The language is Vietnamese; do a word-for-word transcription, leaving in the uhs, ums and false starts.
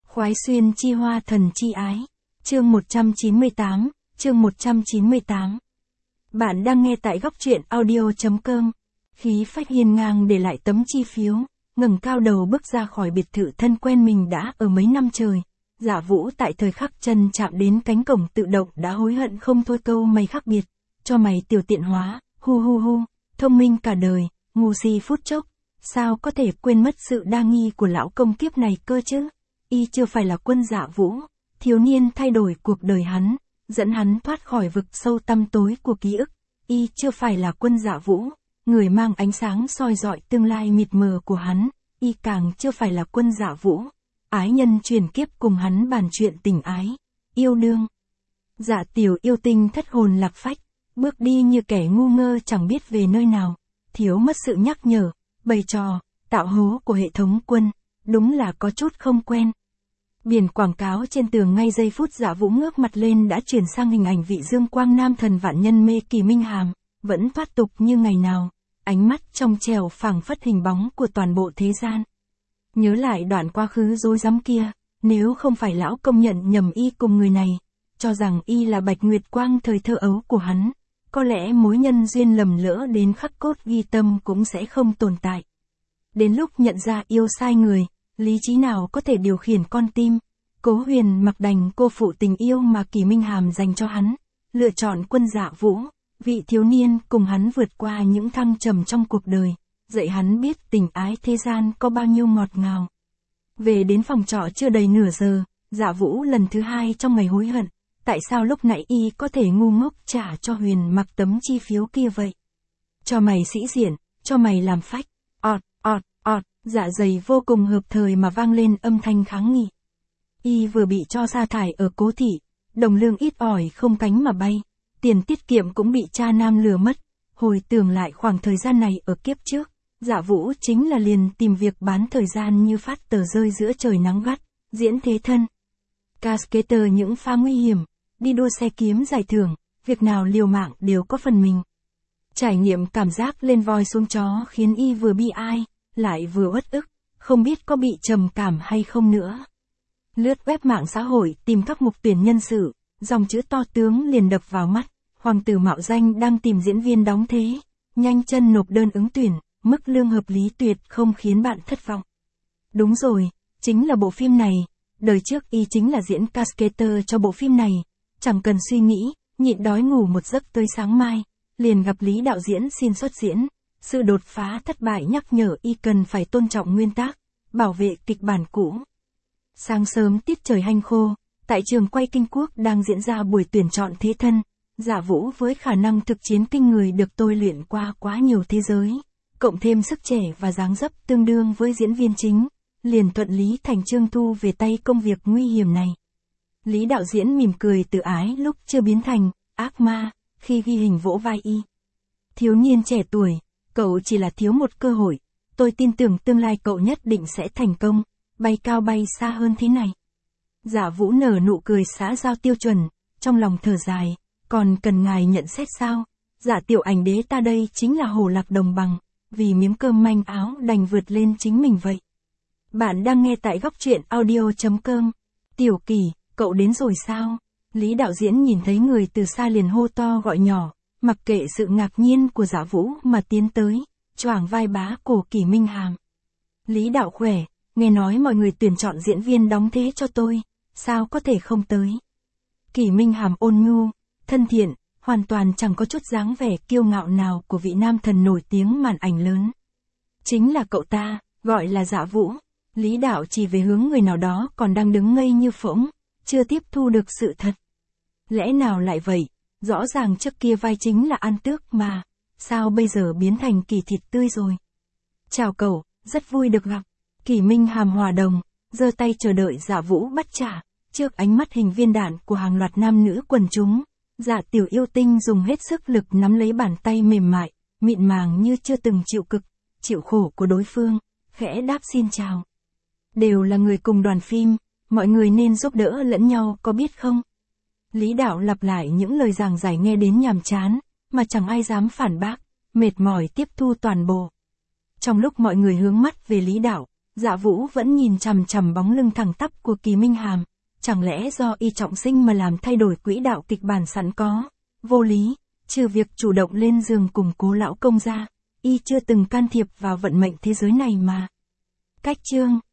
Khoái xuyên chi hoa thần chi ái. Chương một trăm chín mươi tám, chương một trăm chín mươi tám. Bạn đang nghe tại góc truyện audio chấm com. Khí phách hiên ngang để lại tấm chi phiếu, ngẩng cao đầu bước ra khỏi biệt thự thân quen mình đã ở mấy năm trời. Dạ Vũ tại thời khắc chân chạm đến cánh cổng tự động đã hối hận không thôi câu mày khác biệt. Cho mày tiểu tiện hóa, hu hu hu, thông minh cả đời, ngu si phút chốc. Sao có thể quên mất sự đa nghi của lão công kiếp này cơ chứ? Y chưa phải là quân Dạ Vũ, thiếu niên thay đổi cuộc đời hắn, dẫn hắn thoát khỏi vực sâu tăm tối của ký ức. Y chưa phải là quân Dạ Vũ, người mang ánh sáng soi rọi tương lai mịt mờ của hắn. Y càng chưa phải là quân Dạ Vũ, ái nhân truyền kiếp cùng hắn bàn chuyện tình ái, yêu đương. Dạ tiểu yêu tinh thất hồn lạc phách, bước đi như kẻ ngu ngơ chẳng biết về nơi nào, thiếu mất sự nhắc nhở, bày trò, tạo hố của hệ thống quân, đúng là có chút không quen. Biển quảng cáo trên tường ngay giây phút Dạ Vũ ngước mặt lên đã chuyển sang hình ảnh vị dương quang nam thần vạn nhân mê Kỳ Minh Hàm, vẫn thoát tục như ngày nào, ánh mắt trong trẻo phảng phất hình bóng của toàn bộ thế gian. Nhớ lại đoạn quá khứ rối rắm kia, nếu không phải lão công nhận nhầm y cùng người này, cho rằng y là Bạch Nguyệt Quang thời thơ ấu của hắn, có lẽ mối nhân duyên lầm lỡ đến khắc cốt ghi tâm cũng sẽ không tồn tại. Đến lúc nhận ra yêu sai người, lý trí nào có thể điều khiển con tim, Cố Huyền mặc đành cô phụ tình yêu mà Kỳ Minh Hàm dành cho hắn, lựa chọn quân Dạ Vũ, vị thiếu niên cùng hắn vượt qua những thăng trầm trong cuộc đời, dạy hắn biết tình ái thế gian có bao nhiêu ngọt ngào. Về đến phòng trọ chưa đầy nửa giờ, Dạ Vũ lần thứ hai trong ngày hối hận, tại sao lúc nãy y có thể ngu ngốc trả cho Huyền mặc tấm chi phiếu kia vậy? Cho mày sĩ diện, cho mày làm phách, ọt, ọt, ọt, dạ dày vô cùng hợp thời mà vang lên âm thanh kháng nghị. Y vừa bị cho sa thải ở Cố thị, đồng lương ít ỏi không cánh mà bay, tiền tiết kiệm cũng bị cha nam lừa mất, hồi tưởng lại khoảng thời gian này ở kiếp trước, Dạ Vũ chính là liền tìm việc bán thời gian như phát tờ rơi giữa trời nắng gắt, diễn thế thân. Cascader những pha nguy hiểm, đi đua xe kiếm giải thưởng, việc nào liều mạng đều có phần mình. Trải nghiệm cảm giác lên voi xuống chó khiến y vừa bi ai, lại vừa uất ức, không biết có bị trầm cảm hay không nữa. Lướt web mạng xã hội tìm các mục tuyển nhân sự, dòng chữ to tướng liền đập vào mắt, hoàng tử mạo danh đang tìm diễn viên đóng thế, nhanh chân nộp đơn ứng tuyển, mức lương hợp lý tuyệt không khiến bạn thất vọng. Đúng rồi, chính là bộ phim này, đời trước y chính là diễn Cascader cho bộ phim này, chẳng cần suy nghĩ, nhịn đói ngủ một giấc tới sáng mai, liền gặp Lý đạo diễn xin xuất diễn, sự đột phá thất bại nhắc nhở y cần phải tôn trọng nguyên tắc, bảo vệ kịch bản cũ. Sáng sớm tiết trời hanh khô, tại trường quay Kinh Quốc đang diễn ra buổi tuyển chọn thế thân, Dạ Vũ với khả năng thực chiến kinh người được tôi luyện qua quá nhiều thế giới, cộng thêm sức trẻ và dáng dấp tương đương với diễn viên chính, liền thuận lý thành chương thu về tay công việc nguy hiểm này. Lý đạo diễn mỉm cười tự ái lúc chưa biến thành ác ma, khi ghi hình vỗ vai y. Thiếu niên trẻ tuổi, cậu chỉ là thiếu một cơ hội, tôi tin tưởng tương lai cậu nhất định sẽ thành công, bay cao bay xa hơn thế này. Dạ Vũ nở nụ cười xã giao tiêu chuẩn, trong lòng thở dài, còn cần ngài nhận xét sao? Dạ tiểu ảnh đế ta đây chính là hổ lạc đồng bằng, vì miếng cơm manh áo đành vượt lên chính mình vậy. Bạn đang nghe tại góc truyện audio chấm com. Tiểu Kỳ, cậu đến rồi sao? Lý đạo diễn nhìn thấy người từ xa liền hô to gọi nhỏ, mặc kệ sự ngạc nhiên của Dạ Vũ mà tiến tới, choàng vai bá cổ Kỳ Minh Hàm. Lý đạo khỏe, nghe nói mọi người tuyển chọn diễn viên đóng thế cho tôi, sao có thể không tới? Kỳ Minh Hàm ôn nhu, thân thiện, hoàn toàn chẳng có chút dáng vẻ kiêu ngạo nào của vị nam thần nổi tiếng màn ảnh lớn. Chính là cậu ta, gọi là Dạ Vũ. Lý đạo chỉ về hướng người nào đó còn đang đứng ngây như phỗng, chưa tiếp thu được sự thật. Lẽ nào lại vậy? Rõ ràng trước kia vai chính là An Tước mà, sao bây giờ biến thành Kỳ thịt tươi rồi? Chào cậu, rất vui được gặp. Kỳ Minh Hàm hòa đồng, giơ tay chờ đợi Dạ Vũ bắt trả, trước ánh mắt hình viên đạn của hàng loạt nam nữ quần chúng. Dạ tiểu yêu tinh dùng hết sức lực nắm lấy bàn tay mềm mại, mịn màng như chưa từng chịu cực, chịu khổ của đối phương, khẽ đáp xin chào. Đều là người cùng đoàn phim, mọi người nên giúp đỡ lẫn nhau có biết không? Lý đạo lặp lại những lời giảng giải nghe đến nhàm chán, mà chẳng ai dám phản bác, mệt mỏi tiếp thu toàn bộ. Trong lúc mọi người hướng mắt về Lý đạo, Dạ Vũ vẫn nhìn chằm chằm bóng lưng thẳng tắp của Kỳ Minh Hàm, chẳng lẽ do y trọng sinh mà làm thay đổi quỹ đạo kịch bản sẵn có, vô lý, trừ việc chủ động lên giường cùng Cố lão công ra, y chưa từng can thiệp vào vận mệnh thế giới này mà. Cách chương